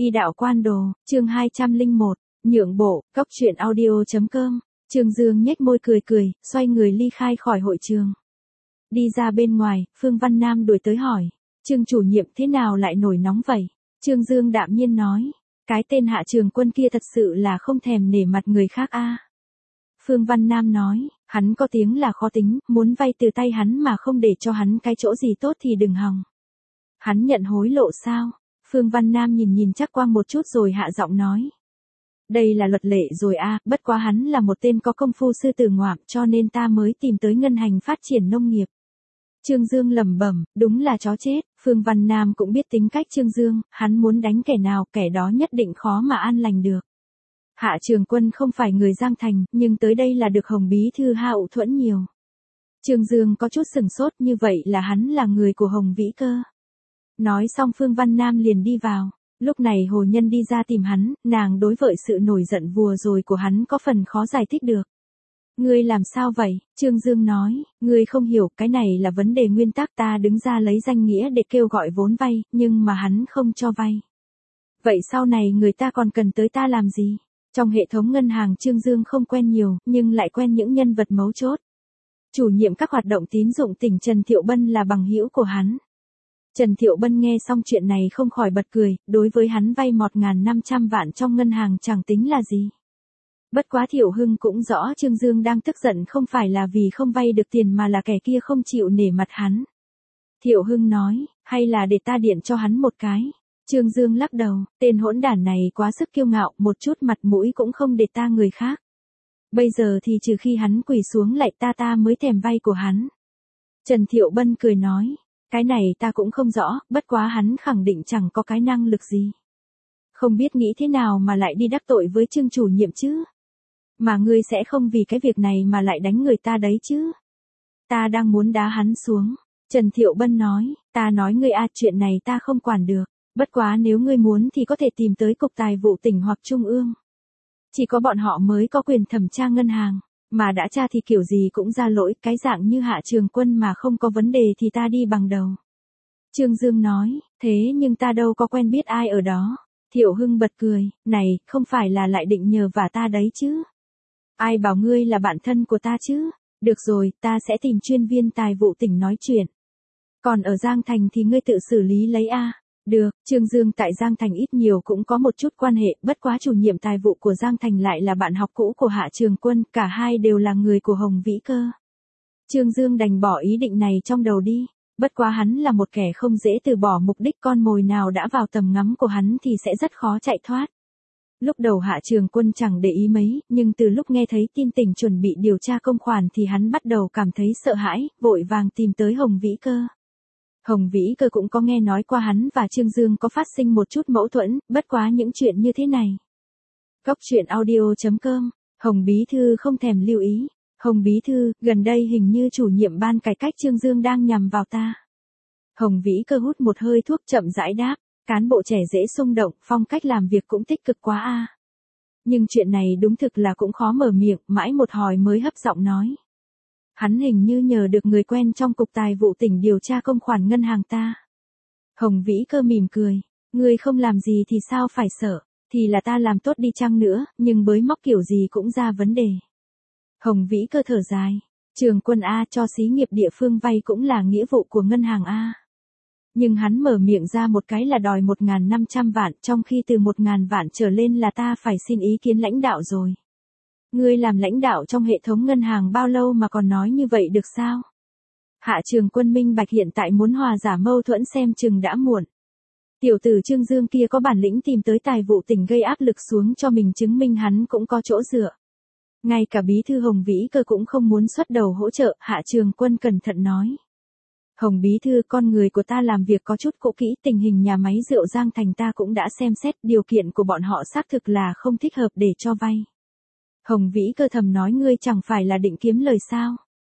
Y đạo quan đồ, chương 201, nhượng bộ, cóc truyện audio.com. Trương Dương nhếch môi cười, xoay người ly khai khỏi hội trường. Đi ra bên ngoài, Phương Văn Nam đuổi tới hỏi, Trương chủ nhiệm thế nào lại nổi nóng vậy? Trương Dương đạm nhiên nói, cái tên Hạ Trường Quân kia thật sự là không thèm nể mặt người khác a. Phương Văn Nam nói, hắn có tiếng là khó tính, muốn vay từ tay hắn mà không để cho hắn cái chỗ gì tốt thì đừng hòng. Hắn nhận hối lộ sao? Phương Văn Nam nhìn Trác Quang một chút rồi hạ giọng nói. Đây là luật lệ rồi a, bất quá hắn là một tên có công phu sư tử ngoạm cho nên ta mới tìm tới ngân hành phát triển nông nghiệp. Trương Dương lẩm bẩm, đúng là chó chết. Phương Văn Nam cũng biết tính cách Trương Dương, hắn muốn đánh kẻ nào kẻ đó nhất định khó mà an lành được. Hạ Trường Quân không phải người Giang Thành, nhưng tới đây là được Hồng Bí Thư hậu thuẫn nhiều. Trương Dương có chút sừng sốt, như vậy là hắn là người của Hồng Vĩ Cơ. Nói xong Phương Văn Nam liền đi vào. Lúc này Hồ Nhân đi ra tìm hắn, nàng đối với sự nổi giận vừa rồi của hắn có phần khó giải thích được. Ngươi làm sao vậy? Trương Dương nói, ngươi không hiểu, cái này là vấn đề nguyên tắc, ta đứng ra lấy danh nghĩa để kêu gọi vốn vay, nhưng mà hắn không cho vay. Vậy sau này người ta còn cần tới ta làm gì? Trong hệ thống ngân hàng Trương Dương không quen nhiều, nhưng lại quen những nhân vật mấu chốt. Chủ nhiệm các hoạt động tín dụng tỉnh Trần Thiệu Bân là bằng hữu của hắn. Trần Thiệu Bân nghe xong chuyện này không khỏi bật cười, đối với hắn vay 1.500 vạn trong ngân hàng chẳng tính là gì. Bất quá Thiệu Hưng cũng rõ Trương Dương đang tức giận không phải là vì không vay được tiền mà là kẻ kia không chịu nể mặt hắn. Thiệu Hưng nói, hay là để ta điện cho hắn một cái. Trương Dương lắc đầu, tên hỗn đản này quá sức kiêu ngạo, một chút mặt mũi cũng không để ta người khác. Bây giờ thì trừ khi hắn quỳ xuống lại ta mới thèm vay của hắn. Trần Thiệu Bân cười nói, cái này ta cũng không rõ, bất quá hắn khẳng định chẳng có cái năng lực gì. Không biết nghĩ thế nào mà lại đi đắc tội với Trương chủ nhiệm chứ? Mà ngươi sẽ không vì cái việc này mà lại đánh người ta đấy chứ? Ta đang muốn đá hắn xuống. Trần Thiệu Bân nói, ta nói ngươi chuyện này ta không quản được. Bất quá nếu ngươi muốn thì có thể tìm tới Cục Tài vụ tỉnh hoặc Trung ương. Chỉ có bọn họ mới có quyền thẩm tra ngân hàng. Mà đã tra thì kiểu gì cũng ra lỗi, cái dạng như Hạ Trường Quân mà không có vấn đề thì ta đi bằng đầu. Trương Dương nói, thế nhưng ta đâu có quen biết ai ở đó. Thiệu Hưng bật cười, này, không phải là lại định nhờ vả ta đấy chứ? Ai bảo ngươi là bạn thân của ta chứ? Được rồi, ta sẽ tìm chuyên viên tài vụ tỉnh nói chuyện. Còn ở Giang Thành thì ngươi tự xử lý lấy a. Được, Trương Dương tại Giang Thành ít nhiều cũng có một chút quan hệ, bất quá chủ nhiệm tài vụ của Giang Thành lại là bạn học cũ của Hạ Trường Quân, cả hai đều là người của Hồng Vĩ Cơ. Trương Dương đành bỏ ý định này trong đầu đi, bất quá hắn là một kẻ không dễ từ bỏ, mục đích con mồi nào đã vào tầm ngắm của hắn thì sẽ rất khó chạy thoát. Lúc đầu Hạ Trường Quân chẳng để ý mấy, nhưng từ lúc nghe thấy tin tỉnh chuẩn bị điều tra công khoản thì hắn bắt đầu cảm thấy sợ hãi, vội vàng tìm tới Hồng Vĩ Cơ. Hồng Vĩ Cơ cũng có nghe nói qua hắn và Trương Dương có phát sinh một chút mâu thuẫn, bất quá những chuyện như thế này. Cóc truyện audio.com, Hồng Bí Thư không thèm lưu ý. Hồng Bí Thư, gần đây hình như chủ nhiệm ban cải cách Trương Dương đang nhằm vào ta. Hồng Vĩ Cơ hút một hơi thuốc chậm rãi đáp, cán bộ trẻ dễ xung động, phong cách làm việc cũng tích cực quá a. Nhưng chuyện này đúng thực là cũng khó mở miệng, mãi một hồi mới hấp giọng nói. Hắn hình như nhờ được người quen trong Cục Tài vụ tỉnh điều tra công khoản ngân hàng ta. Hồng Vĩ Cơ mỉm cười, ngươi không làm gì thì sao phải sợ, thì là ta làm tốt đi chăng nữa, nhưng bới móc kiểu gì cũng ra vấn đề. Hồng Vĩ Cơ thở dài, Trường Quân a, cho xí nghiệp địa phương vay cũng là nghĩa vụ của ngân hàng a. Nhưng hắn mở miệng ra một cái là đòi 1.500 vạn, trong khi từ 1.000 vạn trở lên là ta phải xin ý kiến lãnh đạo rồi. Ngươi làm lãnh đạo trong hệ thống ngân hàng bao lâu mà còn nói như vậy được sao? Hạ Trường Quân minh bạch hiện tại muốn hòa giải mâu thuẫn xem chừng đã muộn. Tiểu tử Trương Dương kia có bản lĩnh tìm tới tài vụ tỉnh gây áp lực xuống cho mình, chứng minh hắn cũng có chỗ dựa. Ngay cả Bí Thư Hồng Vĩ Cơ cũng không muốn xuất đầu hỗ trợ, Hạ Trường Quân cẩn thận nói. Hồng Bí Thư, con người của ta làm việc có chút cũ kỹ, tình hình nhà máy rượu Giang Thành ta cũng đã xem xét, điều kiện của bọn họ xác thực là không thích hợp để cho vay. Hồng Vĩ Cơ thầm nói, ngươi chẳng phải là định kiếm lời sao?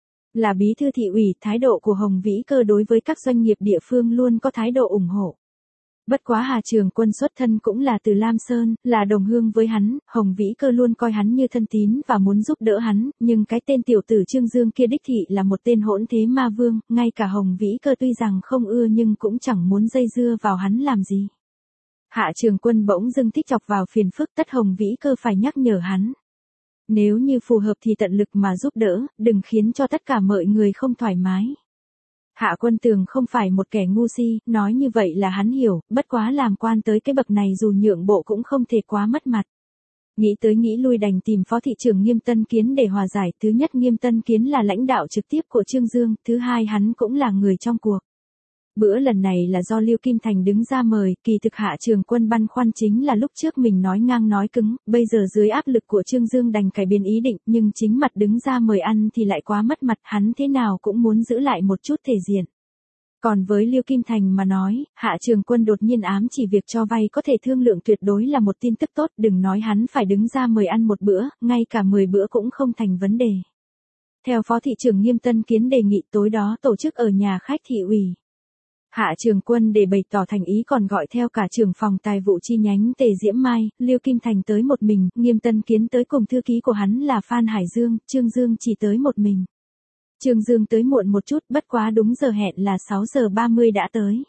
Là Bí Thư thị ủy, thái độ của Hồng Vĩ Cơ đối với các doanh nghiệp địa phương luôn có thái độ ủng hộ. Bất quá Hà Trường Quân xuất thân cũng là từ Lam Sơn, là đồng hương với hắn, Hồng Vĩ Cơ luôn coi hắn như thân tín và muốn giúp đỡ hắn, nhưng cái tên tiểu tử Trương Dương kia đích thị là một tên hỗn thế ma vương, ngay cả Hồng Vĩ Cơ tuy rằng không ưa nhưng cũng chẳng muốn dây dưa vào hắn làm gì. Hạ Trường Quân bỗng dưng thích chọc vào phiền phức, Tất Hồng Vĩ Cơ phải nhắc nhở hắn. Nếu như phù hợp thì tận lực mà giúp đỡ, đừng khiến cho tất cả mọi người không thoải mái. Hạ Quân Tường không phải một kẻ ngu si, nói như vậy là hắn hiểu, bất quá làm quan tới cái bậc này dù nhượng bộ cũng không thể quá mất mặt. Nghĩ tới nghĩ lui đành tìm Phó thị trưởng Nghiêm Tân Kiến để hòa giải, thứ nhất Nghiêm Tân Kiến là lãnh đạo trực tiếp của Trương Dương, thứ hai hắn cũng là người trong cuộc. Bữa lần này là do Lưu Kim Thành đứng ra mời, kỳ thực Hạ Trường Quân băn khoăn chính là lúc trước mình nói ngang nói cứng, bây giờ dưới áp lực của Trương Dương đành cải biến ý định, nhưng chính mặt đứng ra mời ăn thì lại quá mất mặt, hắn thế nào cũng muốn giữ lại một chút thể diện. Còn với Lưu Kim Thành mà nói, Hạ Trường Quân đột nhiên ám chỉ việc cho vay có thể thương lượng tuyệt đối là một tin tức tốt, đừng nói hắn phải đứng ra mời ăn một bữa, ngay cả 10 bữa cũng không thành vấn đề. Theo Phó thị trưởng Nghiêm Tân Kiến đề nghị tối đó tổ chức ở nhà khách thị ủy. Hạ Trường Quân để bày tỏ thành ý còn gọi theo cả trưởng phòng tài vụ chi nhánh Tề Diễm Mai, Lưu Kim Thành tới một mình, Nghiêm Tân Kiến tới cùng thư ký của hắn là Phan Hải Dương, Trương Dương chỉ tới một mình. Trương Dương tới muộn một chút, bất quá đúng giờ hẹn là 6 giờ 30 đã tới.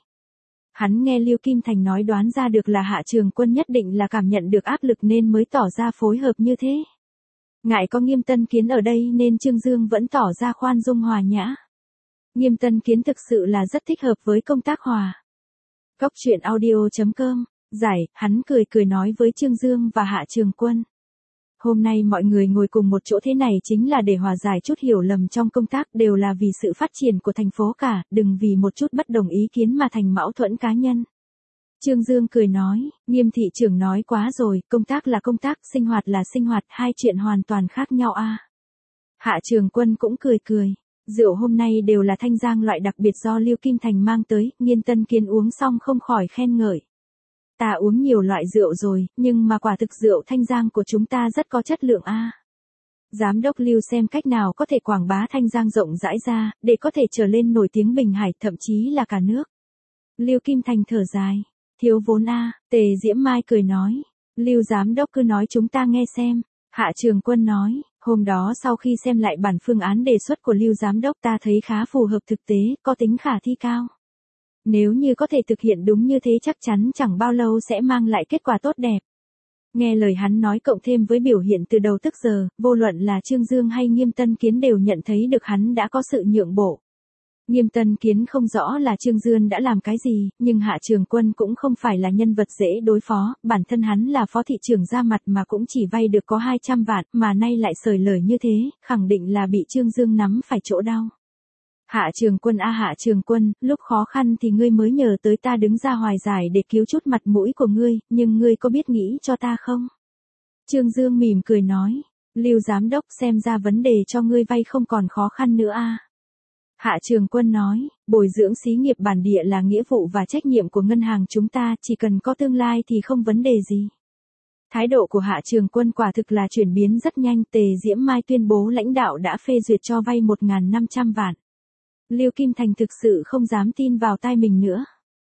Hắn nghe Lưu Kim Thành nói đoán ra được là Hạ Trường Quân nhất định là cảm nhận được áp lực nên mới tỏ ra phối hợp như thế. Ngại có Nghiêm Tân Kiến ở đây nên Trương Dương vẫn tỏ ra khoan dung hòa nhã. Nghiêm Tân Kiến thực sự là rất thích hợp với công tác hòa. Cóc truyện audio.com, giải, hắn cười cười nói với Trương Dương và Hạ Trường Quân. Hôm nay mọi người ngồi cùng một chỗ thế này chính là để hòa giải chút hiểu lầm trong công tác, đều là vì sự phát triển của thành phố cả, đừng vì một chút bất đồng ý kiến mà thành mâu thuẫn cá nhân. Trương Dương cười nói, Nghiêm thị trưởng nói quá rồi, công tác là công tác, sinh hoạt là sinh hoạt, hai chuyện hoàn toàn khác nhau a. Hạ Trường Quân cũng cười cười. Rượu hôm nay đều là thanh giang loại đặc biệt do Lưu Kim Thành mang tới, Nghiêm Tân Kiến uống xong không khỏi khen ngợi. Ta uống nhiều loại rượu rồi, nhưng mà quả thực rượu thanh giang của chúng ta rất có chất lượng a. Giám đốc Lưu xem cách nào có thể quảng bá thanh giang rộng rãi ra, để có thể trở lên nổi tiếng Bình Hải, thậm chí là cả nước. Lưu Kim Thành thở dài, thiếu vốn a. Tề Diễm Mai cười nói, Lưu giám đốc cứ nói chúng ta nghe xem. Hạ Trường Quân nói, hôm đó sau khi xem lại bản phương án đề xuất của Lưu giám đốc ta thấy khá phù hợp thực tế, có tính khả thi cao. Nếu như có thể thực hiện đúng như thế chắc chắn chẳng bao lâu sẽ mang lại kết quả tốt đẹp. Nghe lời hắn nói cộng thêm với biểu hiện từ đầu tức giờ, vô luận là Trương Dương hay Nghiêm Tân Kiến đều nhận thấy được hắn đã có sự nhượng bộ. Nghiêm Tân Kiến không rõ là Trương Dương đã làm cái gì, nhưng Hạ Trường Quân cũng không phải là nhân vật dễ đối phó, bản thân hắn là phó thị trưởng ra mặt mà cũng chỉ vay được có 200 vạn, mà nay lại sởi lời như thế, khẳng định là bị Trương Dương nắm phải chỗ đau. Hạ Trường Quân a Hạ Trường Quân, lúc khó khăn thì ngươi mới nhờ tới ta đứng ra hòa giải để cứu chút mặt mũi của ngươi, nhưng ngươi có biết nghĩ cho ta không? Trương Dương mỉm cười nói, Lưu giám đốc xem ra vấn đề cho ngươi vay không còn khó khăn nữa a. Hạ Trường Quân nói, bồi dưỡng xí nghiệp bản địa là nghĩa vụ và trách nhiệm của ngân hàng chúng ta, chỉ cần có tương lai thì không vấn đề gì. Thái độ của Hạ Trường Quân quả thực là chuyển biến rất nhanh, Tề Diễm Mai tuyên bố lãnh đạo đã phê duyệt cho vay 1.500 vạn. Lưu Kim Thành thực sự không dám tin vào tai mình nữa.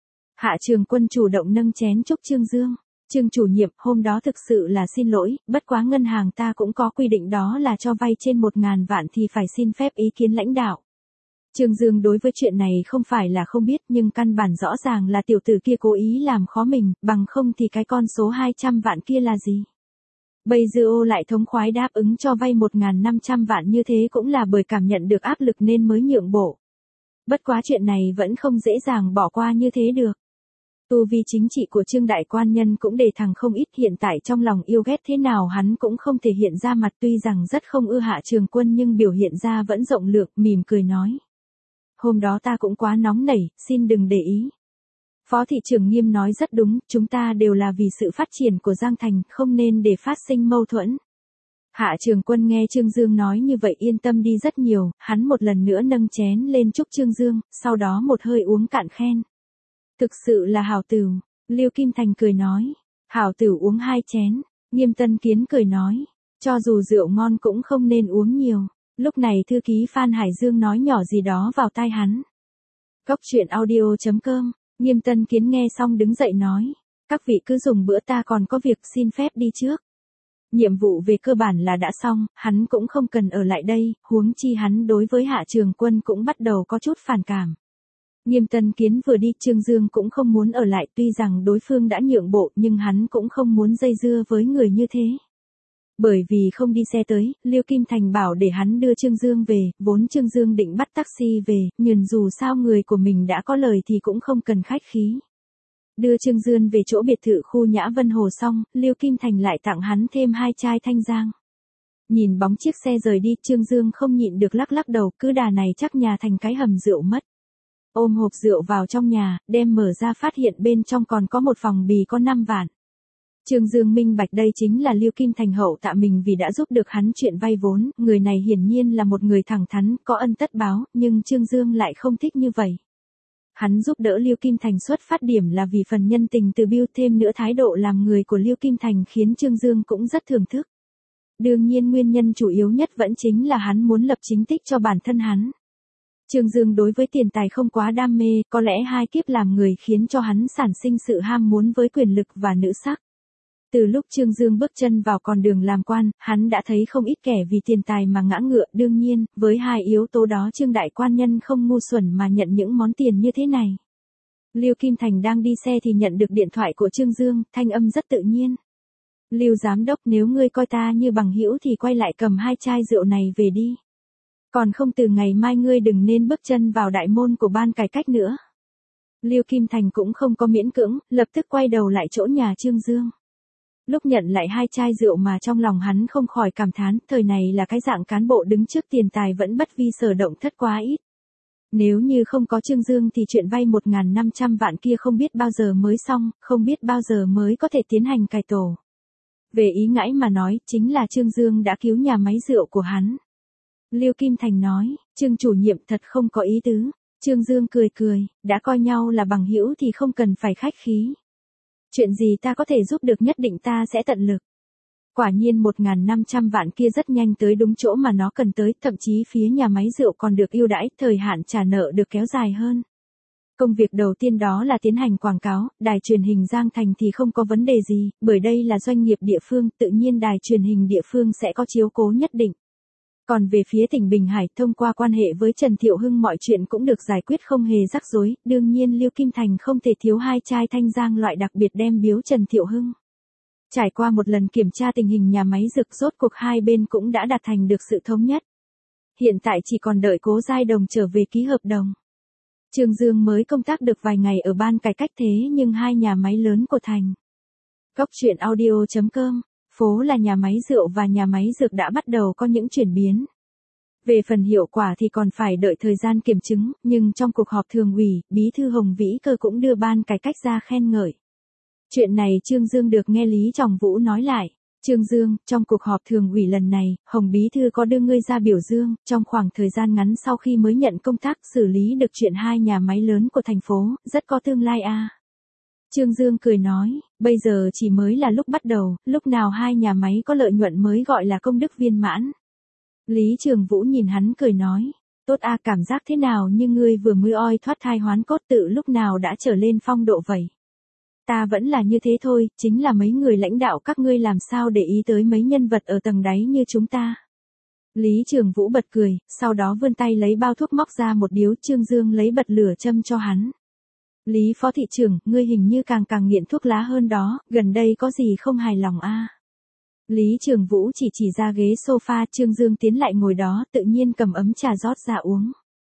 Hạ Trường Quân chủ động nâng chén chúc Trương Dương. Trương chủ nhiệm, hôm đó thực sự là xin lỗi, bất quá ngân hàng ta cũng có quy định đó là cho vay trên 1.000 vạn thì phải xin phép ý kiến lãnh đạo. Trương Dương đối với chuyện này không phải là không biết nhưng căn bản rõ ràng là tiểu tử kia cố ý làm khó mình, bằng không thì cái con số 200 vạn kia là gì. Bây giờ ô lại thống khoái đáp ứng cho vay 1.500 vạn như thế cũng là bởi cảm nhận được áp lực nên mới nhượng bộ. Bất quá chuyện này vẫn không dễ dàng bỏ qua như thế được. Tu vi chính trị của Trương Đại Quan Nhân cũng đề thăng không ít, hiện tại trong lòng yêu ghét thế nào hắn cũng không thể hiện ra mặt, tuy rằng rất không ưa Hạ Trường Quân nhưng biểu hiện ra vẫn rộng lượng, mỉm cười nói. Hôm đó ta cũng quá nóng nảy, xin đừng để ý. Phó thị trưởng Nghiêm nói rất đúng, chúng ta đều là vì sự phát triển của Giang Thành, không nên để phát sinh mâu thuẫn. Hạ Trường Quân nghe Trương Dương nói như vậy yên tâm đi rất nhiều, hắn một lần nữa nâng chén lên chúc Trương Dương, sau đó một hơi uống cạn khen. Thực sự là hảo tửu, Lưu Kim Thành cười nói. Hảo tửu uống 2 chén, Nghiêm Tân Kiến cười nói. Cho dù rượu ngon cũng không nên uống nhiều. Lúc này thư ký Phan Hải Dương nói nhỏ gì đó vào tai hắn. Cóc truyện audio.com, Nghiêm Tân Kiến nghe xong đứng dậy nói. Các vị cứ dùng bữa, ta còn có việc, xin phép đi trước. Nhiệm vụ về cơ bản là đã xong, hắn cũng không cần ở lại đây, huống chi hắn đối với Hạ Trường Quân cũng bắt đầu có chút phản cảm. Nghiêm Tân Kiến vừa đi, Trương Dương cũng không muốn ở lại, tuy rằng đối phương đã nhượng bộ nhưng hắn cũng không muốn dây dưa với người như thế. Bởi vì không đi xe tới, Liêu Kim Thành bảo để hắn đưa Trương Dương về, vốn Trương Dương định bắt taxi về, nhưng dù sao người của mình đã có lời thì cũng không cần khách khí. Đưa Trương Dương về chỗ biệt thự khu Nhã Vân Hồ xong, Liêu Kim Thành lại tặng hắn thêm 2 chai thanh giang. Nhìn bóng chiếc xe rời đi, Trương Dương không nhịn được lắc lắc đầu, cứ đà này chắc nhà thành cái hầm rượu mất. Ôm hộp rượu vào trong nhà, đem mở ra phát hiện bên trong còn có một phòng bì có 5 vạn. Trương Dương minh bạch đây chính là Liêu Kim Thành hậu tạ mình vì đã giúp được hắn chuyện vay vốn, người này hiển nhiên là một người thẳng thắn, có ân tất báo, nhưng Trương Dương lại không thích như vậy. Hắn giúp đỡ Liêu Kim Thành xuất phát điểm là vì phần nhân tình từ Bill, thêm nữa thái độ làm người của Liêu Kim Thành khiến Trương Dương cũng rất thưởng thức. Đương nhiên nguyên nhân chủ yếu nhất vẫn chính là hắn muốn lập chính tích cho bản thân hắn. Trương Dương đối với tiền tài không quá đam mê, có lẽ 2 kiếp làm người khiến cho hắn sản sinh sự ham muốn với quyền lực và nữ sắc. Từ lúc Trương Dương bước chân vào con đường làm quan, hắn đã thấy không ít kẻ vì tiền tài mà ngã ngựa, đương nhiên, với 2 yếu tố đó Trương đại quan nhân không ngu xuẩn mà nhận những món tiền như thế này. Liêu Kim Thành đang đi xe thì nhận được điện thoại của Trương Dương, thanh âm rất tự nhiên. Liêu giám đốc, nếu ngươi coi ta như bằng hữu thì quay lại cầm 2 chai rượu này về đi. Còn không từ ngày mai ngươi đừng nên bước chân vào đại môn của ban cải cách nữa. Liêu Kim Thành cũng không có miễn cưỡng, lập tức quay đầu lại chỗ nhà Trương Dương. Lúc nhận lại 2 chai rượu mà trong lòng hắn không khỏi cảm thán, thời này là cái dạng cán bộ đứng trước tiền tài vẫn bất vi sở động thất quá ít. Nếu như không có Trương Dương thì chuyện vay 1.500 vạn kia không biết bao giờ mới xong, không biết bao giờ mới có thể tiến hành cải tổ. Về ý ngãi mà nói, chính là Trương Dương đã cứu nhà máy rượu của hắn. Liêu Kim Thành nói, Trương chủ nhiệm thật không có ý tứ. Trương Dương cười cười, đã coi nhau là bằng hữu thì không cần phải khách khí. Chuyện gì ta có thể giúp được nhất định ta sẽ tận lực. Quả nhiên 1.500 vạn kia rất nhanh tới đúng chỗ mà nó cần tới, thậm chí phía nhà máy rượu còn được ưu đãi, thời hạn trả nợ được kéo dài hơn. Công việc đầu tiên đó là tiến hành quảng cáo, đài truyền hình Giang Thành thì không có vấn đề gì, bởi đây là doanh nghiệp địa phương, tự nhiên đài truyền hình địa phương sẽ có chiếu cố nhất định. Còn về phía tỉnh Bình Hải, thông qua quan hệ với Trần Thiệu Hưng mọi chuyện cũng được giải quyết không hề rắc rối, đương nhiên Liêu Kim Thành không thể thiếu 2 chai thanh giang loại đặc biệt đem biếu Trần Thiệu Hưng. Trải qua một lần kiểm tra tình hình nhà máy dược, rốt cuộc hai bên cũng đã đạt thành được sự thống nhất. Hiện tại chỉ còn đợi Cố Giai Đồng trở về ký hợp đồng. Trương Dương mới công tác được vài ngày ở ban cải cách thế nhưng 2 nhà máy lớn của thành. Góc truyện audio.com, phố là nhà máy rượu và nhà máy dược đã bắt đầu có những chuyển biến. Về phần hiệu quả thì còn phải đợi thời gian kiểm chứng, nhưng trong cuộc họp thường ủy, Bí thư Hồng Vĩ Cơ cũng đưa ban cải cách ra khen ngợi. Chuyện này Trương Dương được nghe Lý Trọng Vũ nói lại. Trương Dương, trong cuộc họp thường ủy lần này, Hồng Bí Thư có đưa ngươi ra biểu dương, trong khoảng thời gian ngắn sau khi mới nhận công tác xử lý được chuyện 2 nhà máy lớn của thành phố, rất có tương lai a. Trương Dương cười nói, bây giờ chỉ mới là lúc bắt đầu, lúc nào 2 nhà máy có lợi nhuận mới gọi là công đức viên mãn. Lý Trường Vũ nhìn hắn cười nói, tốt a, cảm giác thế nào như ngươi vừa mới oi thoát thai hoán cốt tự lúc nào đã trở lên phong độ vậy. Ta vẫn là như thế thôi, chính là mấy người lãnh đạo các ngươi làm sao để ý tới mấy nhân vật ở tầng đáy như chúng ta. Lý Trường Vũ bật cười, sau đó vươn tay lấy bao thuốc móc ra một điếu, Trương Dương lấy bật lửa châm cho hắn. Lý Phó Thị trưởng, ngươi hình như càng nghiện thuốc lá hơn đó, gần đây có gì không hài lòng a? Lý Trường Vũ chỉ ra ghế sofa, Trương Dương tiến lại ngồi đó, tự nhiên cầm ấm trà rót ra uống.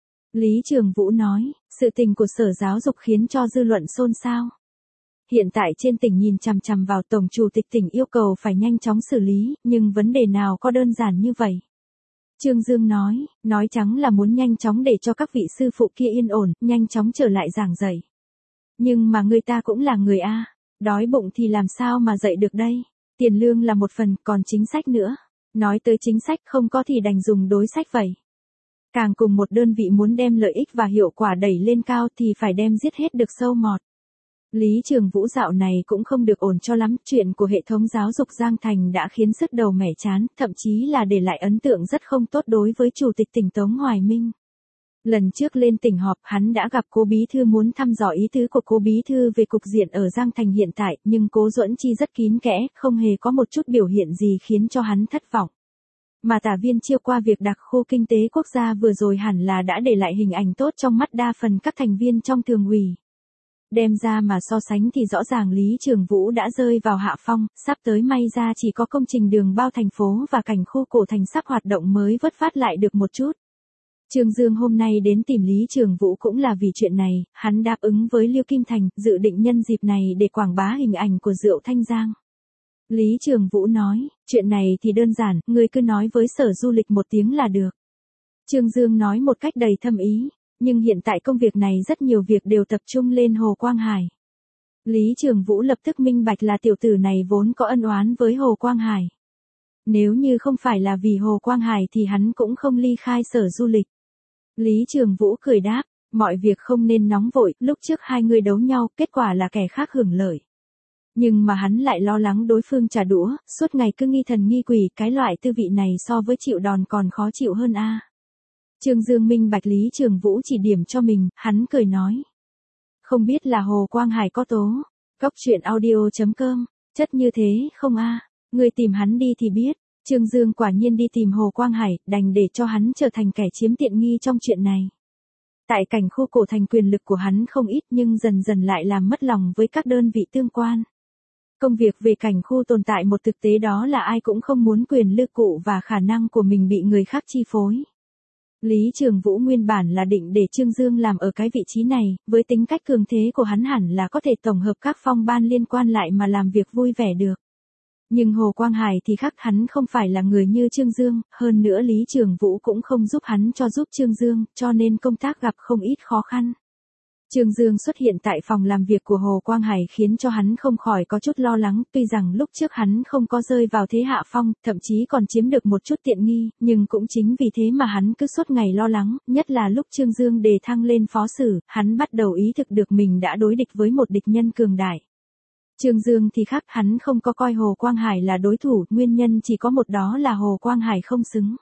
Lý Trường Vũ nói, sự tình của Sở Giáo dục khiến cho dư luận xôn xao. Hiện tại trên tỉnh nhìn chằm chằm vào Tổng Chủ tịch tỉnh yêu cầu phải nhanh chóng xử lý, nhưng vấn đề nào có đơn giản như vậy. Trương Dương nói trắng là muốn nhanh chóng để cho các vị sư phụ kia yên ổn, nhanh chóng trở lại giảng dạy. Nhưng mà người ta cũng là người a, đói bụng thì làm sao mà dạy được đây, tiền lương là một phần, còn chính sách nữa. Nói tới chính sách không có thì đành dùng đối sách vậy. Càng cùng một đơn vị muốn đem lợi ích và hiệu quả đẩy lên cao thì phải đem giết hết được sâu mọt. Lý Trường Vũ dạo này cũng không được ổn cho lắm, chuyện của hệ thống giáo dục Giang Thành đã khiến sức đầu mẻ chán, thậm chí là để lại ấn tượng rất không tốt đối với Chủ tịch tỉnh Tống Hoài Minh. Lần trước lên tỉnh họp hắn đã gặp Cố Bí Thư muốn thăm dò ý tứ của Cố Bí Thư về cục diện ở Giang Thành hiện tại, nhưng Cố Duẫn Chi rất kín kẽ, không hề có một chút biểu hiện gì khiến cho hắn thất vọng. Mà Tả Viên Chiêu qua việc đặc khu kinh tế quốc gia vừa rồi hẳn là đã để lại hình ảnh tốt trong mắt đa phần các thành viên trong thường ủy. Đem ra mà so sánh thì rõ ràng Lý Trường Vũ đã rơi vào hạ phong, sắp tới may ra chỉ có công trình đường bao thành phố và cảnh khu cổ thành sắp hoạt động mới vớt vát lại được một chút. Trương Dương hôm nay đến tìm Lý Trường Vũ cũng là vì chuyện này, hắn đáp ứng với Liêu Kim Thành, dự định nhân dịp này để quảng bá hình ảnh của rượu Thanh Giang. Lý Trường Vũ nói, chuyện này thì đơn giản, ngươi cứ nói với Sở Du lịch một tiếng là được. Trương Dương nói một cách đầy thâm ý, nhưng hiện tại công việc này rất nhiều việc đều tập trung lên Hồ Quang Hải. Lý Trường Vũ lập tức minh bạch là tiểu tử này vốn có ân oán với Hồ Quang Hải. Nếu như không phải là vì Hồ Quang Hải thì hắn cũng không ly khai Sở Du lịch. Lý Trường Vũ cười đáp, mọi việc không nên nóng vội, lúc trước hai người đấu nhau, kết quả là kẻ khác hưởng lợi. Nhưng mà hắn lại lo lắng đối phương trả đũa, suốt ngày cứ nghi thần nghi quỷ, cái loại tư vị này so với chịu đòn còn khó chịu hơn a. Trương Dương minh bạch Lý Trường Vũ chỉ điểm cho mình, hắn cười nói. Không biết là Hồ Quang Hải có tố. Góc truyện audio.com, chất như thế không a? Người tìm hắn đi thì biết. Trương Dương quả nhiên đi tìm Hồ Quang Hải, đành để cho hắn trở thành kẻ chiếm tiện nghi trong chuyện này. Tại cảnh khu cổ thành quyền lực của hắn không ít nhưng dần dần lại làm mất lòng với các đơn vị tương quan. Công việc về cảnh khu tồn tại một thực tế đó là ai cũng không muốn quyền lực cụ và khả năng của mình bị người khác chi phối. Lý Trường Vũ nguyên bản là định để Trương Dương làm ở cái vị trí này, với tính cách cường thế của hắn hẳn là có thể tổng hợp các phong ban liên quan lại mà làm việc vui vẻ được. Nhưng Hồ Quang Hải thì khác, hắn không phải là người như Trương Dương, hơn nữa Lý Trường Vũ cũng không giúp hắn cho giúp Trương Dương, cho nên công tác gặp không ít khó khăn. Trương Dương xuất hiện tại phòng làm việc của Hồ Quang Hải khiến cho hắn không khỏi có chút lo lắng, tuy rằng lúc trước hắn không có rơi vào thế hạ phong, thậm chí còn chiếm được một chút tiện nghi, nhưng cũng chính vì thế mà hắn cứ suốt ngày lo lắng, nhất là lúc Trương Dương đề thăng lên phó sử, hắn bắt đầu ý thức được mình đã đối địch với một địch nhân cường đại. Trương Dương thì khác, hắn không có coi Hồ Quang Hải là đối thủ, nguyên nhân chỉ có một, đó là Hồ Quang Hải không xứng.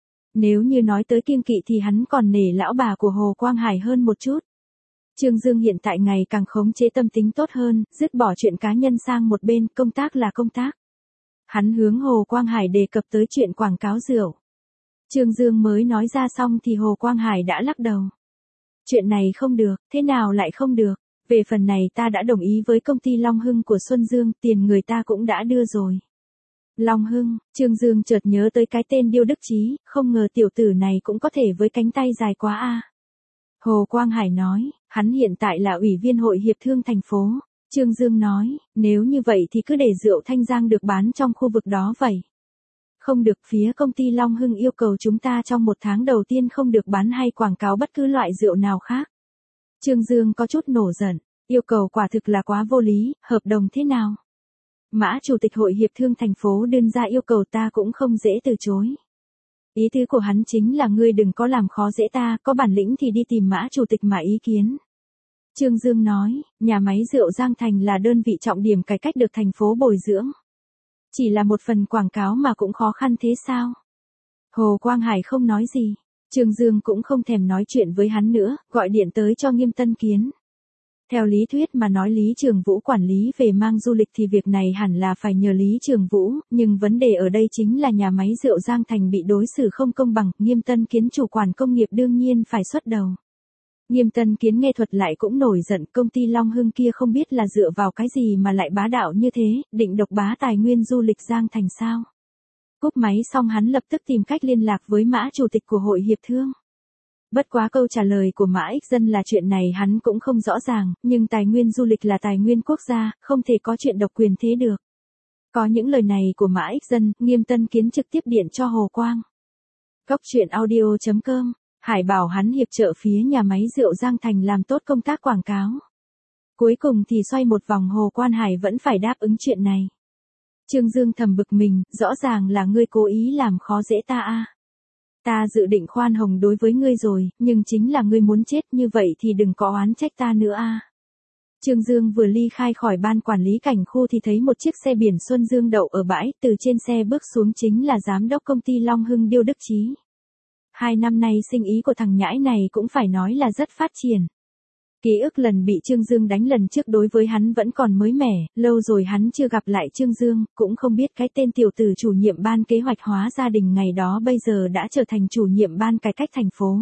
Nếu như nói tới kiêng kỵ thì hắn còn nể lão bà của Hồ Quang Hải hơn một chút. Trương Dương hiện tại ngày càng khống chế tâm tính tốt hơn, dứt bỏ chuyện cá nhân sang một bên, công tác là công tác. Hắn hướng Hồ Quang Hải đề cập tới chuyện quảng cáo rượu. Trương Dương mới nói ra xong thì Hồ Quang Hải đã lắc đầu. Chuyện này không được, thế nào lại không được? Về phần này ta đã đồng ý với công ty Long Hưng của Xuân Dương, tiền người ta cũng đã đưa rồi. Long Hưng, Trương Dương chợt nhớ tới cái tên Điêu Đức Chí, không ngờ tiểu tử này cũng có thể với cánh tay dài quá a. Hồ Quang Hải nói, hắn hiện tại là ủy viên hội hiệp thương thành phố. Trương Dương nói, nếu như vậy thì cứ để rượu Thanh Giang được bán trong khu vực đó vậy. Không được, phía công ty Long Hưng yêu cầu chúng ta trong một tháng đầu tiên không được bán hay quảng cáo bất cứ loại rượu nào khác. Trương Dương có chút nổi giận, yêu cầu quả thực là quá vô lý, hợp đồng thế nào? Mã chủ tịch hội hiệp thương thành phố đưa ra yêu cầu ta cũng không dễ từ chối. Ý tứ của hắn chính là ngươi đừng có làm khó dễ ta, có bản lĩnh thì đi tìm Mã chủ tịch mà ý kiến. Trương Dương nói, nhà máy rượu Giang Thành là đơn vị trọng điểm cải cách được thành phố bồi dưỡng. Chỉ là một phần quảng cáo mà cũng khó khăn thế sao? Hồ Quang Hải không nói gì. Trương Dương cũng không thèm nói chuyện với hắn nữa, gọi điện tới cho Nghiêm Tân Kiến. Theo lý thuyết mà nói Lý Trường Vũ quản lý về mang du lịch thì việc này hẳn là phải nhờ Lý Trường Vũ, nhưng vấn đề ở đây chính là nhà máy rượu Giang Thành bị đối xử không công bằng, Nghiêm Tân Kiến chủ quản công nghiệp đương nhiên phải xuất đầu. Nghiêm Tân Kiến nghe thuật lại cũng nổi giận, công ty Long Hưng kia không biết là dựa vào cái gì mà lại bá đạo như thế, định độc bá tài nguyên du lịch Giang Thành sao? Cúp máy xong hắn lập tức tìm cách liên lạc với Mã chủ tịch của hội hiệp thương. Bất quá câu trả lời của Mã Ích Dân là chuyện này hắn cũng không rõ ràng, nhưng tài nguyên du lịch là tài nguyên quốc gia, không thể có chuyện độc quyền thế được. Có những lời này của Mã Ích Dân, Nghiêm Tân Kiến trực tiếp điện cho Hồ Quang. Góc truyện audio.com, Hải bảo hắn hiệp trợ phía nhà máy rượu Giang Thành làm tốt công tác quảng cáo. Cuối cùng thì xoay một vòng Hồ Quang Hải vẫn phải đáp ứng chuyện này. Trương Dương thầm bực mình, rõ ràng là ngươi cố ý làm khó dễ ta a. Ta dự định khoan hồng đối với ngươi rồi, nhưng chính là ngươi muốn chết, như vậy thì đừng có oán trách ta nữa a. Trương Dương vừa ly khai khỏi ban quản lý cảnh khu thì thấy một chiếc xe biển Xuân Dương đậu ở bãi, từ trên xe bước xuống chính là giám đốc công ty Long Hưng Điêu Đức Chí. 2 năm nay sinh ý của thằng nhãi này cũng phải nói là rất phát triển. Ký ức lần bị Trương Dương đánh lần trước đối với hắn vẫn còn mới mẻ, lâu rồi hắn chưa gặp lại Trương Dương, cũng không biết cái tên tiểu tử chủ nhiệm ban kế hoạch hóa gia đình ngày đó bây giờ đã trở thành chủ nhiệm ban cải cách thành phố.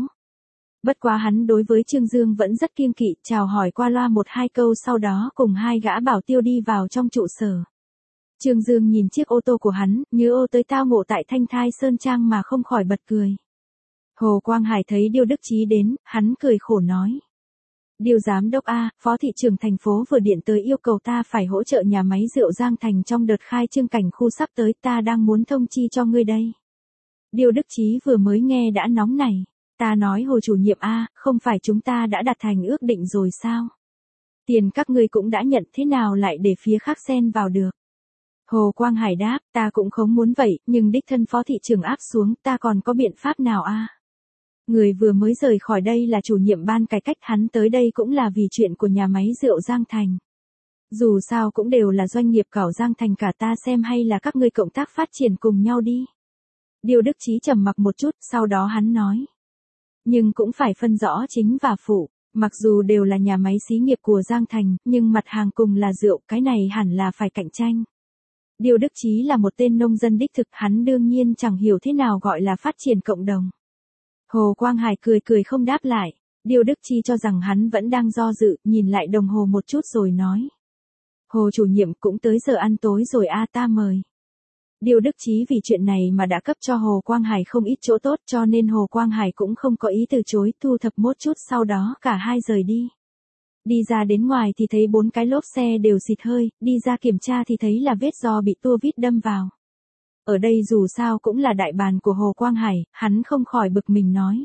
Bất quá hắn đối với Trương Dương vẫn rất kiêng kỵ, chào hỏi qua loa một hai câu sau đó cùng hai gã bảo tiêu đi vào trong trụ sở. Trương Dương nhìn chiếc ô tô của hắn, nhớ ô tới tao ngộ tại Thanh Thai Sơn Trang mà không khỏi bật cười. Hồ Quang Hải thấy Điêu Đức Chí đến, hắn cười khổ nói. Điêu giám đốc A, phó thị trưởng thành phố vừa điện tới yêu cầu ta phải hỗ trợ nhà máy rượu Giang Thành trong đợt khai trương cảnh khu sắp tới, ta đang muốn thông chi cho ngươi đây. Điêu Đức Chí vừa mới nghe đã nóng nảy. Ta nói Hồ chủ nhiệm A, không phải chúng ta đã đặt thành ước định rồi sao? Tiền các ngươi cũng đã nhận, thế nào lại để phía khác xen vào được? Hồ Quang Hải đáp, ta cũng không muốn vậy, nhưng đích thân phó thị trưởng áp xuống, ta còn có biện pháp nào a? Người vừa mới rời khỏi đây là chủ nhiệm ban cải cách, hắn tới đây cũng là vì chuyện của nhà máy rượu Giang Thành. Dù sao cũng đều là doanh nghiệp cảo Giang Thành cả, ta xem hay là các ngươi cộng tác phát triển cùng nhau đi. Điêu Đức Chí trầm mặc một chút, sau đó hắn nói. Nhưng cũng phải phân rõ chính và phụ, mặc dù đều là nhà máy xí nghiệp của Giang Thành, nhưng mặt hàng cùng là rượu, cái này hẳn là phải cạnh tranh. Điêu Đức Chí là một tên nông dân đích thực, hắn đương nhiên chẳng hiểu thế nào gọi là phát triển cộng đồng. Hồ Quang Hải cười cười không đáp lại, Điêu Đức Chí cho rằng hắn vẫn đang do dự, nhìn lại đồng hồ một chút rồi nói. Hồ chủ nhiệm cũng tới giờ ăn tối rồi a, ta mời. Điêu Đức Chí vì chuyện này mà đã cấp cho Hồ Quang Hải không ít chỗ tốt, cho nên Hồ Quang Hải cũng không có ý từ chối, thu thập một chút sau đó cả hai rời đi. Đi ra đến ngoài thì thấy 4 cái lốp xe đều xịt hơi, đi ra kiểm tra thì thấy là vết do bị tua vít đâm vào. Ở đây dù sao cũng là đại bàn của Hồ Quang Hải, hắn không khỏi bực mình nói.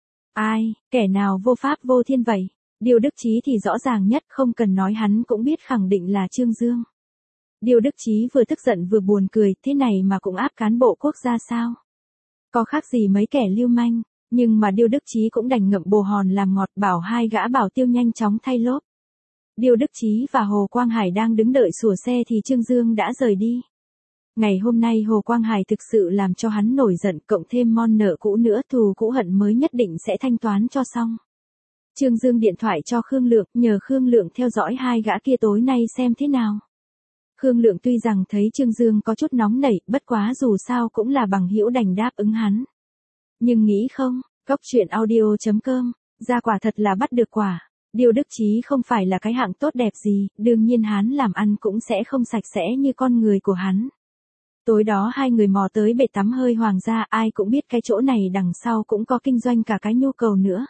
Ai, kẻ nào vô pháp vô thiên vậy? Điêu Đức Chí thì rõ ràng nhất, không cần nói hắn cũng biết khẳng định là Trương Dương. Điêu Đức Chí vừa tức giận vừa buồn cười, thế này mà cũng áp cán bộ quốc gia sao? Có khác gì mấy kẻ lưu manh, nhưng mà Điêu Đức Chí cũng đành ngậm bồ hòn làm ngọt, bảo hai gã bảo tiêu nhanh chóng thay lốp. Điêu Đức Chí và Hồ Quang Hải đang đứng đợi sủa xe thì Trương Dương đã rời đi. Ngày hôm nay Hồ Quang Hải thực sự làm cho hắn nổi giận, cộng thêm mon nợ cũ nữa, thù cũ hận mới nhất định sẽ thanh toán cho xong. Trương Dương điện thoại cho Khương Lượng, nhờ Khương Lượng theo dõi hai gã kia tối nay xem thế nào. Khương Lượng tuy rằng thấy Trương Dương có chút nóng nảy, bất quá dù sao cũng là bằng hữu đành đáp ứng hắn. Nhưng nghĩ không, cóc truyện audio.com, ra quả thật là bắt được quả. Điêu Đức Chí không phải là cái hạng tốt đẹp gì, đương nhiên hắn làm ăn cũng sẽ không sạch sẽ như con người của hắn. Tối đó hai người mò tới bể tắm hơi Hoàng gia, ai cũng biết cái chỗ này đằng sau cũng có kinh doanh cả cái nhu cầu nữa.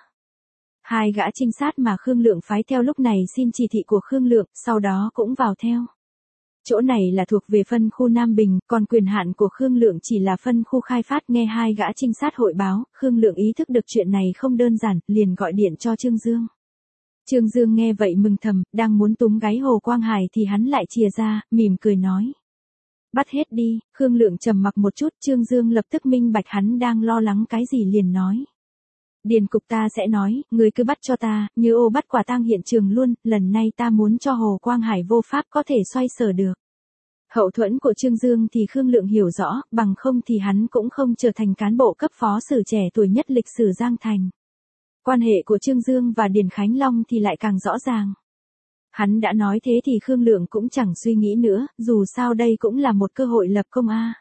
Hai gã trinh sát mà Khương Lượng phái theo lúc này xin chỉ thị của Khương Lượng, sau đó cũng vào theo. Chỗ này là thuộc về phân khu Nam Bình, còn quyền hạn của Khương Lượng chỉ là phân khu khai phát. Nghe hai gã trinh sát hội báo, Khương Lượng ý thức được chuyện này không đơn giản, liền gọi điện cho Trương Dương. Trương Dương nghe vậy mừng thầm, đang muốn túm gáy Hồ Quang Hải thì hắn lại chìa ra, mỉm cười nói. Bắt hết đi. Khương Lượng trầm mặc một chút, Trương Dương lập tức minh bạch hắn đang lo lắng cái gì liền nói. Điền cục ta sẽ nói, người cứ bắt cho ta, như ô bắt quả tang hiện trường luôn, lần này ta muốn cho Hồ Quang Hải vô pháp có thể xoay sở được. Hậu thuẫn của Trương Dương thì Khương Lượng hiểu rõ, bằng không thì hắn cũng không trở thành cán bộ cấp phó sử trẻ tuổi nhất lịch sử Giang Thành. Quan hệ của Trương Dương và Điền Khánh Long thì lại càng rõ ràng. Hắn đã nói thế thì Khương Lượng cũng chẳng suy nghĩ nữa, dù sao đây cũng là một cơ hội lập công a.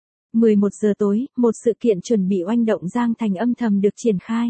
11 giờ tối, một sự kiện chuẩn bị oanh động Giang Thành âm thầm được triển khai.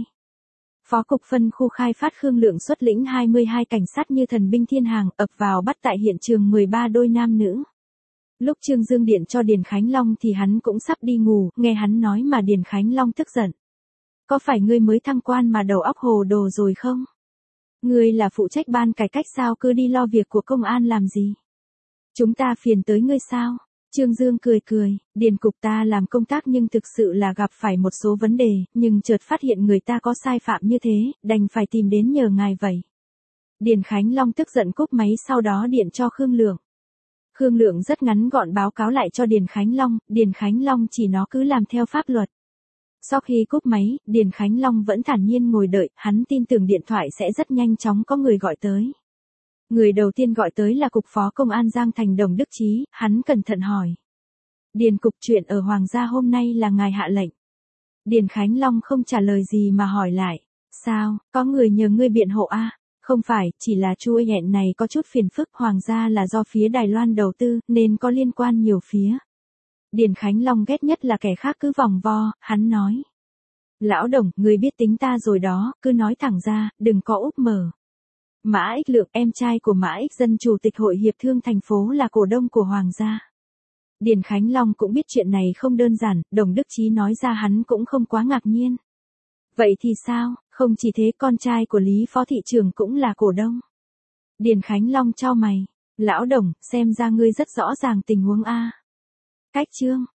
Phó cục phân khu khai phát Khương Lượng xuất lĩnh 22 cảnh sát như thần binh thiên hàng ập vào bắt tại hiện trường 13 đôi nam nữ. Lúc Trương Dương điện cho Điền Khánh Long thì hắn cũng sắp đi ngủ, nghe hắn nói mà Điền Khánh Long tức giận. Có phải ngươi mới thăng quan mà đầu óc hồ đồ rồi không? Ngươi là phụ trách ban cải cách sao cứ đi lo việc của công an làm gì? Chúng ta phiền tới ngươi sao? Trương Dương cười cười, Điền cục ta làm công tác nhưng thực sự là gặp phải một số vấn đề, nhưng chợt phát hiện người ta có sai phạm như thế, đành phải tìm đến nhờ ngài vậy. Điền Khánh Long tức giận cúp máy sau đó điện cho Khương Lượng. Khương Lượng rất ngắn gọn báo cáo lại cho Điền Khánh Long chỉ nó cứ làm theo pháp luật. Sau khi cúp máy, Điền Khánh Long vẫn thản nhiên ngồi đợi, hắn tin tưởng điện thoại sẽ rất nhanh chóng có người gọi tới. Người đầu tiên gọi tới là Cục Phó Công an Giang Thành Đồng Đức Chí, hắn cẩn thận hỏi. Điền cục, chuyện ở Hoàng gia hôm nay là ngài hạ lệnh. Điền Khánh Long không trả lời gì mà hỏi lại. Sao, có người nhờ ngươi biện hộ a? Không phải, chỉ là Chu hẹn này có chút phiền phức, hoàng gia là do phía Đài Loan đầu tư, nên có liên quan nhiều phía. Điền Khánh Long ghét nhất là kẻ khác cứ vòng vo, hắn nói. Lão Đồng, người biết tính ta rồi đó, cứ nói thẳng ra, đừng có úp mở. Mã Ích Lượng, em trai của Mã Ích Dân chủ tịch hội hiệp thương thành phố là cổ đông của hoàng gia. Điền Khánh Long cũng biết chuyện này không đơn giản, Đồng Đức Chí nói ra hắn cũng không quá ngạc nhiên. Vậy thì sao, không chỉ thế con trai của Lý Phó Thị trưởng cũng là cổ đông. Điền Khánh Long chau mày, Lão Đồng, xem ra ngươi rất rõ ràng tình huống a. Cách chương.